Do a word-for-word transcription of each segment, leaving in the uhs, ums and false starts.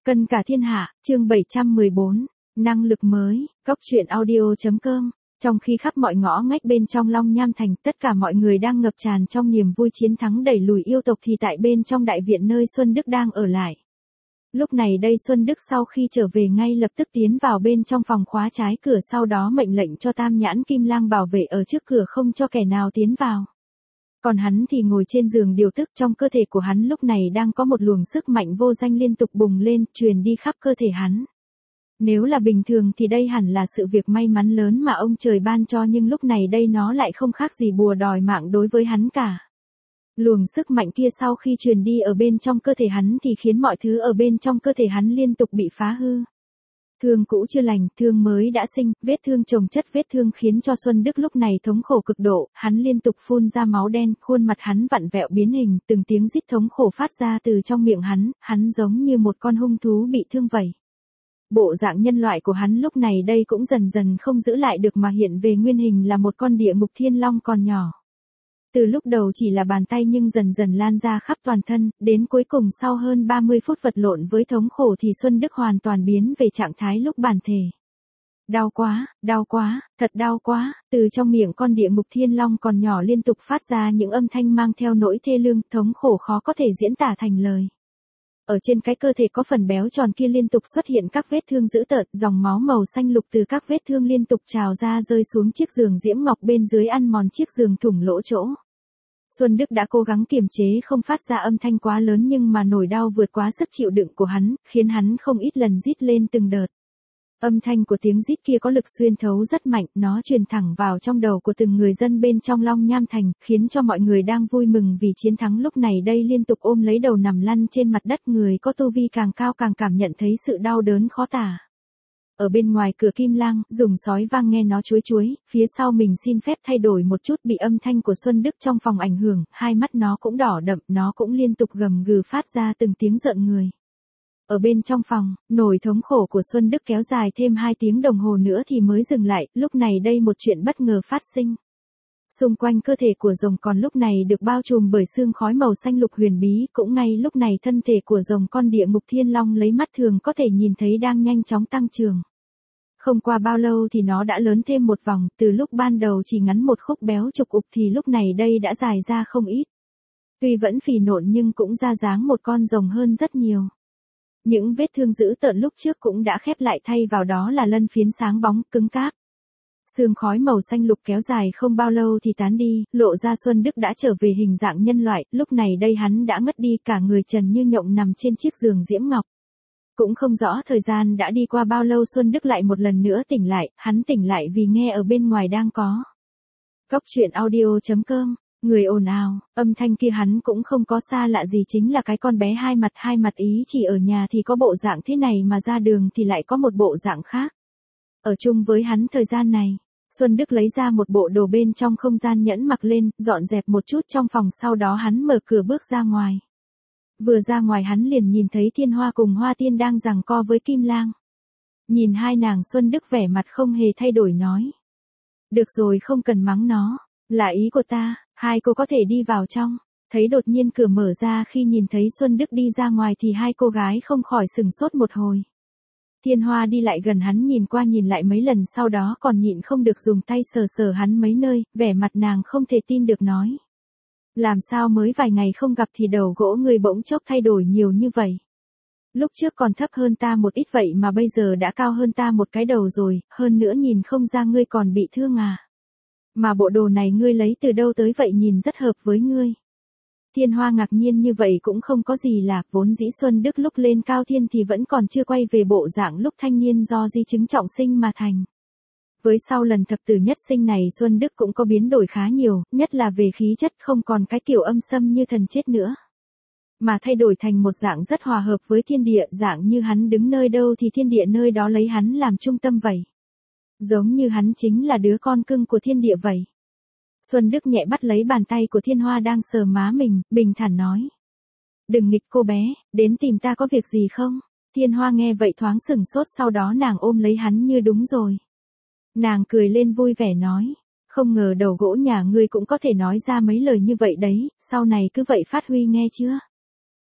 Cân cả thiên hạ, chương bảy trăm mười bốn, năng lực mới, góc truyện audio.com. Trong khi khắp mọi ngõ ngách bên trong Long Nham Thành, tất cả mọi người đang ngập tràn trong niềm vui chiến thắng đẩy lùi yêu tộc thì tại bên trong đại viện nơi Xuân Đức đang ở lại. Lúc này đây Xuân Đức sau khi trở về ngay lập tức tiến vào bên trong phòng khóa trái cửa, sau đó mệnh lệnh cho Tam Nhãn Kim Lang bảo vệ ở trước cửa không cho kẻ nào tiến vào. Còn hắn thì ngồi trên giường điều tức, trong cơ thể của hắn lúc này đang có một luồng sức mạnh vô danh liên tục bùng lên, truyền đi khắp cơ thể hắn. Nếu là bình thường thì đây hẳn là sự việc may mắn lớn mà ông trời ban cho, nhưng lúc này đây nó lại không khác gì bùa đòi mạng đối với hắn cả. Luồng sức mạnh kia sau khi truyền đi ở bên trong cơ thể hắn thì khiến mọi thứ ở bên trong cơ thể hắn liên tục bị phá hư. Thương cũ chưa lành, thương mới đã sinh, vết thương chồng chất vết thương khiến cho Xuân Đức lúc này thống khổ cực độ, hắn liên tục phun ra máu đen, khuôn mặt hắn vặn vẹo biến hình, từng tiếng rít thống khổ phát ra từ trong miệng hắn, hắn giống như một con hung thú bị thương vậy. Bộ dạng nhân loại của hắn lúc này đây cũng dần dần không giữ lại được mà hiện về nguyên hình là một con địa ngục thiên long còn nhỏ. Từ lúc đầu chỉ là bàn tay nhưng dần dần lan ra khắp toàn thân, đến cuối cùng sau hơn ba mươi phút vật lộn với thống khổ thì Xuân Đức hoàn toàn biến về trạng thái lúc bản thể. Đau quá, đau quá, thật đau quá, từ trong miệng con địa ngục thiên long còn nhỏ liên tục phát ra những âm thanh mang theo nỗi thê lương, thống khổ khó có thể diễn tả thành lời. Ở trên cái cơ thể có phần béo tròn kia liên tục xuất hiện các vết thương dữ tợn, dòng máu màu xanh lục từ các vết thương liên tục trào ra rơi xuống chiếc giường diễm ngọc bên dưới, ăn mòn chiếc giường thủng lỗ chỗ. Xuân Đức đã cố gắng kiềm chế không phát ra âm thanh quá lớn, nhưng mà nỗi đau vượt quá sức chịu đựng của hắn, khiến hắn không ít lần rít lên từng đợt. Âm thanh của tiếng rít kia có lực xuyên thấu rất mạnh, nó truyền thẳng vào trong đầu của từng người dân bên trong Long Nham Thành, khiến cho mọi người đang vui mừng vì chiến thắng lúc này đây liên tục ôm lấy đầu nằm lăn trên mặt đất, người có tu vi càng cao càng cảm nhận thấy sự đau đớn khó tả. Ở bên ngoài cửa Kim Lang, dùng sói vang nghe nó chuối chuối, phía sau mình xin phép thay đổi một chút bị âm thanh của Xuân Đức trong phòng ảnh hưởng, hai mắt nó cũng đỏ đậm, nó cũng liên tục gầm gừ phát ra từng tiếng rợn người. Ở bên trong phòng, nỗi thống khổ của Xuân Đức kéo dài thêm hai tiếng đồng hồ nữa thì mới dừng lại, lúc này đây một chuyện bất ngờ phát sinh. Xung quanh cơ thể của rồng con lúc này được bao trùm bởi sương khói màu xanh lục huyền bí, cũng ngay lúc này thân thể của rồng con địa ngục thiên long lấy mắt thường có thể nhìn thấy đang nhanh chóng tăng trưởng. Không qua bao lâu thì nó đã lớn thêm một vòng, từ lúc ban đầu chỉ ngắn một khúc béo trục ục thì lúc này đây đã dài ra không ít. Tuy vẫn phì nộn nhưng cũng ra dáng một con rồng hơn rất nhiều. Những vết thương dữ tợn lúc trước cũng đã khép lại, thay vào đó là lân phiến sáng bóng, cứng cáp. Sương khói màu xanh lục kéo dài không bao lâu thì tán đi, lộ ra Xuân Đức đã trở về hình dạng nhân loại, lúc này đây hắn đã ngất đi, cả người trần như nhộng nằm trên chiếc giường diễm ngọc. Cũng không rõ thời gian đã đi qua bao lâu, Xuân Đức lại một lần nữa tỉnh lại, hắn tỉnh lại vì nghe ở bên ngoài đang có góc truyện audio.com. Người ồn ào, âm thanh kia hắn cũng không có xa lạ gì, chính là cái con bé hai mặt hai mặt ý, chỉ ở nhà thì có bộ dạng thế này mà ra đường thì lại có một bộ dạng khác. Ở chung với hắn thời gian này, Xuân Đức lấy ra một bộ đồ bên trong không gian nhẫn mặc lên, dọn dẹp một chút trong phòng, sau đó hắn mở cửa bước ra ngoài. Vừa ra ngoài hắn liền nhìn thấy Thiên Hoa cùng Hoa Tiên đang giằng co với Kim Lang. Nhìn hai nàng, Xuân Đức vẻ mặt không hề thay đổi nói: "Được rồi, không cần mắng nó, là ý của ta, hai cô có thể đi vào trong." Thấy đột nhiên cửa mở ra, khi nhìn thấy Xuân Đức đi ra ngoài thì hai cô gái không khỏi sừng sốt một hồi. Thiên Hoa đi lại gần hắn, nhìn qua nhìn lại mấy lần, sau đó còn nhịn không được dùng tay sờ sờ hắn mấy nơi, vẻ mặt nàng không thể tin được nói: "Làm sao mới vài ngày không gặp thì đầu gỗ người bỗng chốc thay đổi nhiều như vậy? Lúc trước còn thấp hơn ta một ít vậy mà bây giờ đã cao hơn ta một cái đầu rồi, hơn nữa nhìn không ra ngươi còn bị thương à? Mà bộ đồ này ngươi lấy từ đâu tới vậy, nhìn rất hợp với ngươi." Thiên Hoa ngạc nhiên như vậy cũng không có gì lạ, vốn dĩ Xuân Đức lúc lên cao thiên thì vẫn còn chưa quay về bộ dạng lúc thanh niên do di chứng trọng sinh mà thành. Với sau lần thập tử nhất sinh này Xuân Đức cũng có biến đổi khá nhiều, nhất là về khí chất, không còn cái kiểu âm xâm như thần chết nữa, mà thay đổi thành một dạng rất hòa hợp với thiên địa, dạng như hắn đứng nơi đâu thì thiên địa nơi đó lấy hắn làm trung tâm vậy. Giống như hắn chính là đứa con cưng của thiên địa vậy. Xuân Đức nhẹ bắt lấy bàn tay của Thiên Hoa đang sờ má mình, bình thản nói: "Đừng nghịch cô bé, đến tìm ta có việc gì không?" Thiên Hoa nghe vậy thoáng sửng sốt, sau đó nàng ôm lấy hắn như đúng rồi. Nàng cười lên vui vẻ nói: "Không ngờ đầu gỗ nhà ngươi cũng có thể nói ra mấy lời như vậy đấy, sau này cứ vậy phát huy nghe chưa?"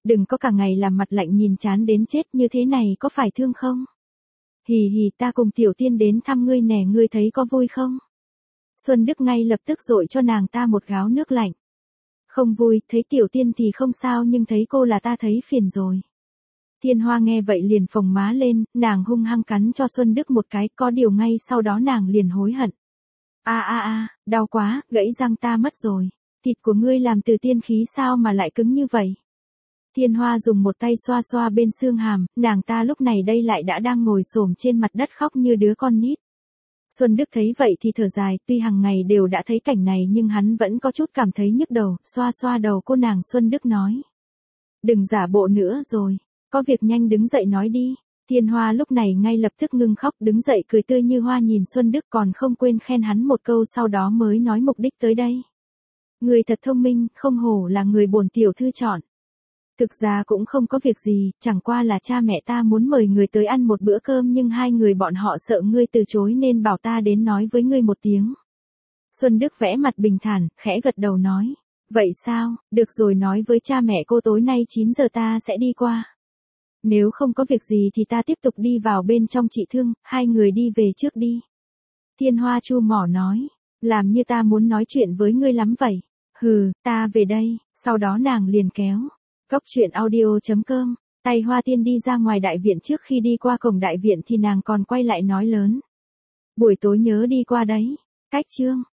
Đừng có cả ngày làm mặt lạnh nhìn chán đến chết như thế này có phải thương không? Hì hì ta cùng Tiểu Tiên đến thăm ngươi nè ngươi thấy có vui không? Xuân Đức ngay lập tức dội cho nàng ta một gáo nước lạnh. Không vui, thấy Tiểu Tiên thì không sao nhưng thấy cô là ta thấy phiền rồi. Thiên Hoa nghe vậy liền phồng má lên, nàng hung hăng cắn cho Xuân Đức một cái, có điều ngay sau đó nàng liền hối hận. A a a, đau quá, gãy răng ta mất rồi. Thịt của ngươi làm từ tiên khí sao mà lại cứng như vậy? Thiên Hoa dùng một tay xoa xoa bên xương hàm, nàng ta lúc này đây lại đã đang ngồi xổm trên mặt đất khóc như đứa con nít. Xuân Đức thấy vậy thì thở dài, tuy hàng ngày đều đã thấy cảnh này nhưng hắn vẫn có chút cảm thấy nhức đầu, xoa xoa đầu cô nàng Xuân Đức nói. Đừng giả bộ nữa rồi, có việc nhanh đứng dậy nói đi. Thiên Hoa lúc này ngay lập tức ngưng khóc đứng dậy cười tươi như hoa nhìn Xuân Đức còn không quên khen hắn một câu sau đó mới nói mục đích tới đây. Người thật thông minh, không hổ là người bổn tiểu thư chọn. Thực ra cũng không có việc gì, chẳng qua là cha mẹ ta muốn mời người tới ăn một bữa cơm nhưng hai người bọn họ sợ ngươi từ chối nên bảo ta đến nói với ngươi một tiếng. Xuân Đức vẽ mặt bình thản, khẽ gật đầu nói. Vậy sao, được rồi nói với cha mẹ cô tối nay chín giờ ta sẽ đi qua. Nếu không có việc gì thì ta tiếp tục đi vào bên trong trị thương, hai người đi về trước đi. Thiên Hoa chu mỏ nói, làm như ta muốn nói chuyện với ngươi lắm vậy. Hừ, ta về đây, sau đó nàng liền kéo. Cốc truyện audio chấm com, tay Hoa Tiên đi ra ngoài đại viện trước khi đi qua cổng đại viện thì nàng còn quay lại nói lớn. Buổi tối nhớ đi qua đấy, cách chương.